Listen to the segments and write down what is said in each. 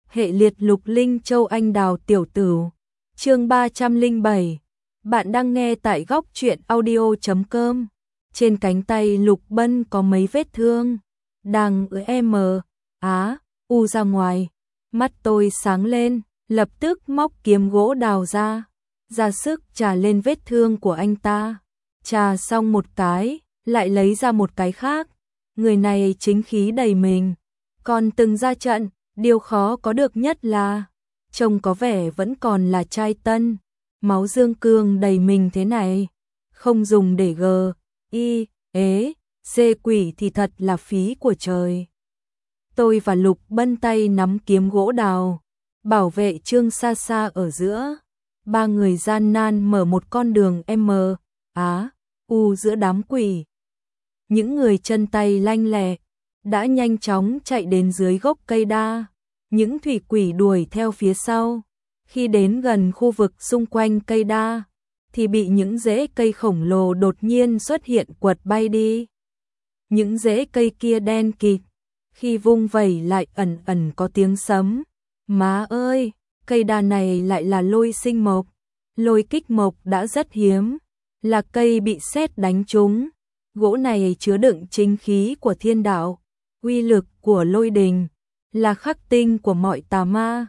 hệ liệt Lục Linh Châu Anh Đào Tiểu Tửu. Chương 307. Bạn đang nghe tại góc truyện audio.com. Trên cánh tay Lục Bân có mấy vết thương, đang u ra ngoài. Mắt tôi sáng lên, lập tức móc kiếm gỗ đào ra sức chà lên vết thương của anh ta. Chà xong một cái, lại lấy ra một cái khác. Người này chính khí đầy mình, còn từng ra trận, điều khó có được nhất là trông có vẻ vẫn còn là trai tân, máu dương cương đầy mình thế này, không dùng để xê quỷ thì thật là phí của trời. Tôi và Lục Bân tay nắm kiếm gỗ đào, bảo vệ Trương Sa Sa ở giữa. Ba người gian nan mở một con đường giữa đám quỷ. Những người chân tay lanh lẹ đã nhanh chóng chạy đến dưới gốc cây đa. Những thủy quỷ đuổi theo phía sau. Khi đến gần khu vực xung quanh cây đa, thì bị những rễ cây khổng lồ đột nhiên xuất hiện quật bay đi. Những rễ cây kia đen kịt, khi vung vẩy lại ẩn ẩn có tiếng sấm. Má ơi, cây đa này lại là lôi sinh mộc. Lôi kích mộc đã rất hiếm, là cây bị sét đánh trúng. Gỗ này chứa đựng chính khí của thiên đạo, uy lực của lôi đình, là khắc tinh của mọi tà ma.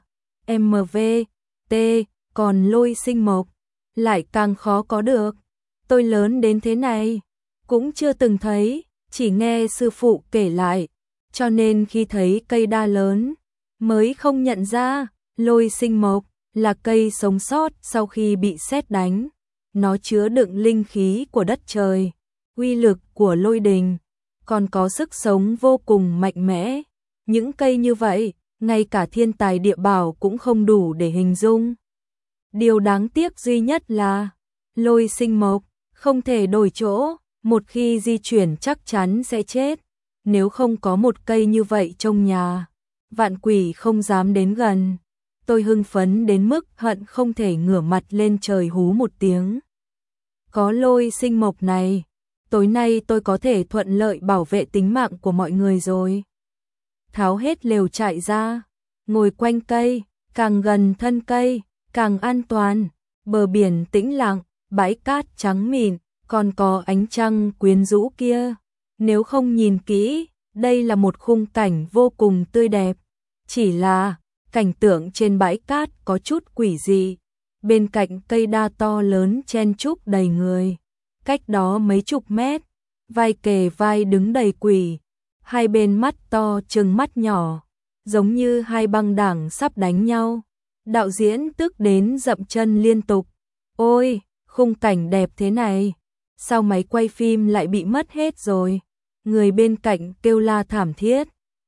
Còn lôi sinh mộc lại càng khó có được. Tôi lớn đến thế này cũng chưa từng thấy, chỉ nghe sư phụ kể lại, cho nên khi thấy cây đa lớn mới không nhận ra. Lôi sinh mộc là cây sống sót sau khi bị sét đánh, nó chứa đựng linh khí của đất trời, uy lực của lôi đình, còn có sức sống vô cùng mạnh mẽ. Những cây như vậy, ngay cả thiên tài địa bảo cũng không đủ để hình dung. Điều đáng tiếc duy nhất là lôi sinh mộc không thể đổi chỗ, một khi di chuyển chắc chắn sẽ chết. Nếu không có một cây như vậy trong nhà, vạn quỷ không dám đến gần. Tôi hưng phấn đến mức hận không thể ngửa mặt lên trời hú một tiếng. Có lôi sinh mộc này, tối nay tôi có thể thuận lợi bảo vệ tính mạng của mọi người rồi. Tháo hết lều trại ra, ngồi quanh cây, càng gần thân cây, càng an toàn. Bờ biển tĩnh lặng, bãi cát trắng mịn, còn có ánh trăng quyến rũ kia. Nếu không nhìn kỹ, đây là một khung cảnh vô cùng tươi đẹp. Chỉ là cảnh tượng trên bãi cát có chút quỷ dị. Bên cạnh cây đa to lớn chen chúc đầy người, cách đó mấy chục mét, vai kề vai đứng đầy quỷ. Hai bên mắt to trừng mắt nhỏ, giống như hai băng đảng sắp đánh nhau. Đạo diễn tức đến dậm chân liên tục. Ôi, khung cảnh đẹp thế này, sao máy quay phim lại bị mất hết rồi? Người bên cạnh kêu la thảm thiết.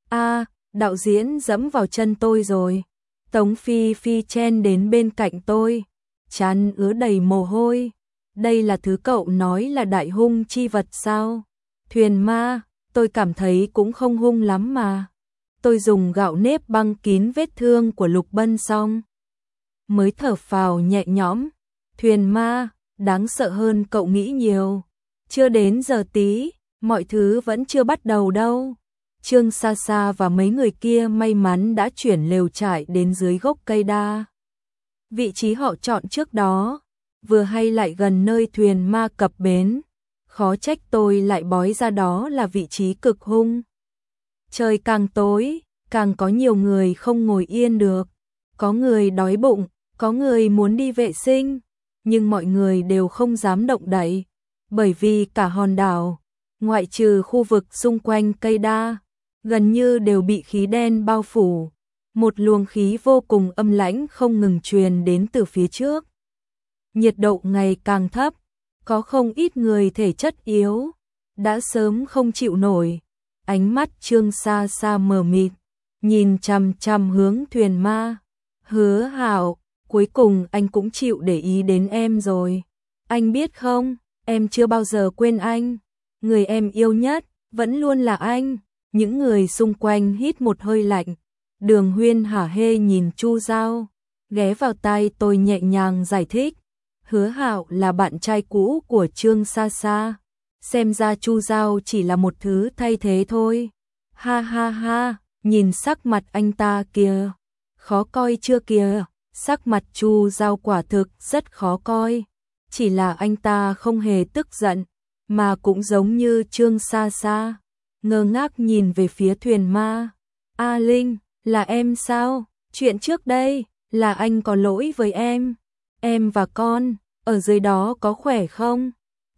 Đạo diễn dẫm vào chân tôi rồi. Tống Phi Phi chen đến bên cạnh tôi, trán ứa đầy mồ hôi. Đây là thứ cậu nói là đại hung chi vật sao? Thuyền ma, tôi cảm thấy cũng không hung lắm mà. Tôi dùng gạo nếp băng kín vết thương của Lục Bân xong mới thở phào nhẹ nhõm. Thuyền ma, đáng sợ hơn cậu nghĩ nhiều. Chưa đến giờ tí, mọi thứ vẫn chưa bắt đầu đâu. Trương Sa Sa và mấy người kia may mắn đã chuyển lều trại đến dưới gốc cây đa. Vị trí họ chọn trước đó, vừa hay lại gần nơi thuyền ma cập bến. Khó trách tôi lại bói ra đó là vị trí cực hung. Trời càng tối, càng có nhiều người không ngồi yên được. Có người đói bụng, có người muốn đi vệ sinh, nhưng mọi người đều không dám động đậy, bởi vì cả hòn đảo, ngoại trừ khu vực xung quanh cây đa, gần như đều bị khí đen bao phủ. Một luồng khí vô cùng âm lãnh không ngừng truyền đến từ phía trước. Nhiệt độ ngày càng thấp, có không ít người thể chất yếu, đã sớm không chịu nổi. Ánh mắt Trương Sa Sa mờ mịt, nhìn chằm chằm hướng thuyền ma. Hứa Hạo, cuối cùng anh cũng chịu để ý đến em rồi. Anh biết không, em chưa bao giờ quên anh. Người em yêu nhất, vẫn luôn là anh. Những người xung quanh hít một hơi lạnh. Đường Huyên hả hê nhìn Chu Giao, ghé vào tai tôi nhẹ nhàng giải thích. Hứa Hạo là bạn trai cũ của Trương Sa Sa. Xem ra Chu Giao chỉ là một thứ thay thế thôi. Ha ha ha, nhìn sắc mặt anh ta kìa. khó coi chưa kìa, sắc mặt Chu Giao quả thực rất khó coi. Chỉ là anh ta không hề tức giận, mà cũng giống như Trương Sa Sa, ngơ ngác nhìn về phía thuyền ma. A Linh, là em sao? Chuyện trước đây, là anh có lỗi với em. Em và con, ở dưới đó có khỏe không?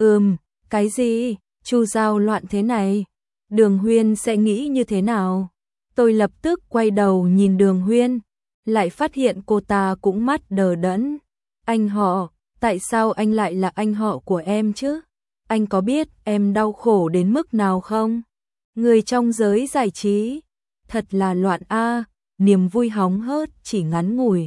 Cái gì? Chu Giao loạn thế này. Đường Huyên sẽ nghĩ như thế nào? Tôi lập tức quay đầu nhìn Đường Huyên, lại phát hiện cô ta cũng mắt đờ đẫn. Anh họ, tại sao anh lại là anh họ của em chứ? Anh có biết em đau khổ đến mức nào không? Người trong giới giải trí, thật là loạn a, niềm vui hóng hớt chỉ ngắn ngủi.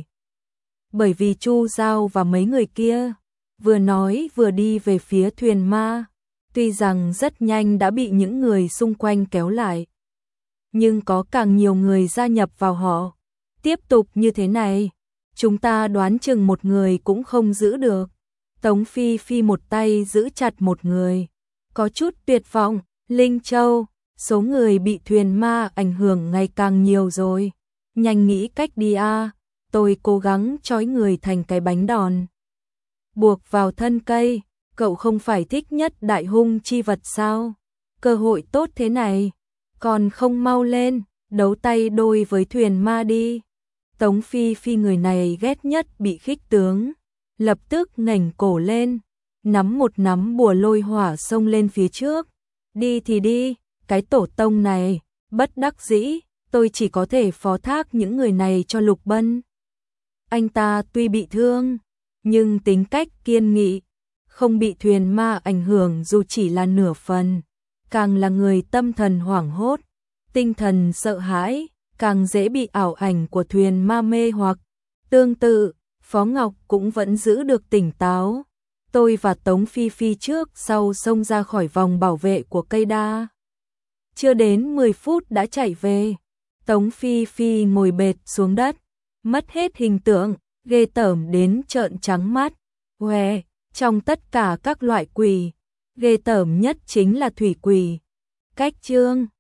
Bởi vì Chu Giao và mấy người kia vừa nói vừa đi về phía thuyền ma, tuy rằng rất nhanh đã bị những người xung quanh kéo lại, nhưng có càng nhiều người gia nhập vào họ. Tiếp tục như thế này, chúng ta đoán chừng một người cũng không giữ được. Tống Phi Phi một tay giữ chặt một người, có chút tuyệt vọng. Linh Châu, số người bị thuyền ma ảnh hưởng ngày càng nhiều rồi. Nhanh nghĩ cách đi a. Tôi cố gắng trói người thành cái bánh đòn, buộc vào thân cây. Cậu không phải thích nhất đại hung chi vật sao? Cơ hội tốt thế này, còn không mau lên, đấu tay đôi với thuyền ma đi. Tống Phi Phi người này ghét nhất bị khích tướng, lập tức ngẩng cổ lên, nắm một nắm bùa lôi hỏa xông lên phía trước. Đi thì đi, cái tổ tông này, bất đắc dĩ, tôi chỉ có thể phó thác những người này cho Lục Bân. Anh ta tuy bị thương, nhưng tính cách kiên nghị, không bị thuyền ma ảnh hưởng dù chỉ là nửa phần, càng là người tâm thần hoảng hốt, tinh thần sợ hãi, càng dễ bị ảo ảnh của thuyền ma mê hoặc. Tương tự, Phó Ngọc cũng vẫn giữ được tỉnh táo. Tôi và Tống Phi Phi trước sau xông ra khỏi vòng bảo vệ của cây đa. Chưa đến 10 phút đã chạy về. Tống Phi Phi ngồi bệt xuống đất, mất hết hình tượng, ghê tởm đến trợn trắng mắt. Hoe, trong tất cả các loại quỷ, ghê tởm nhất chính là thủy quỷ. Cách chương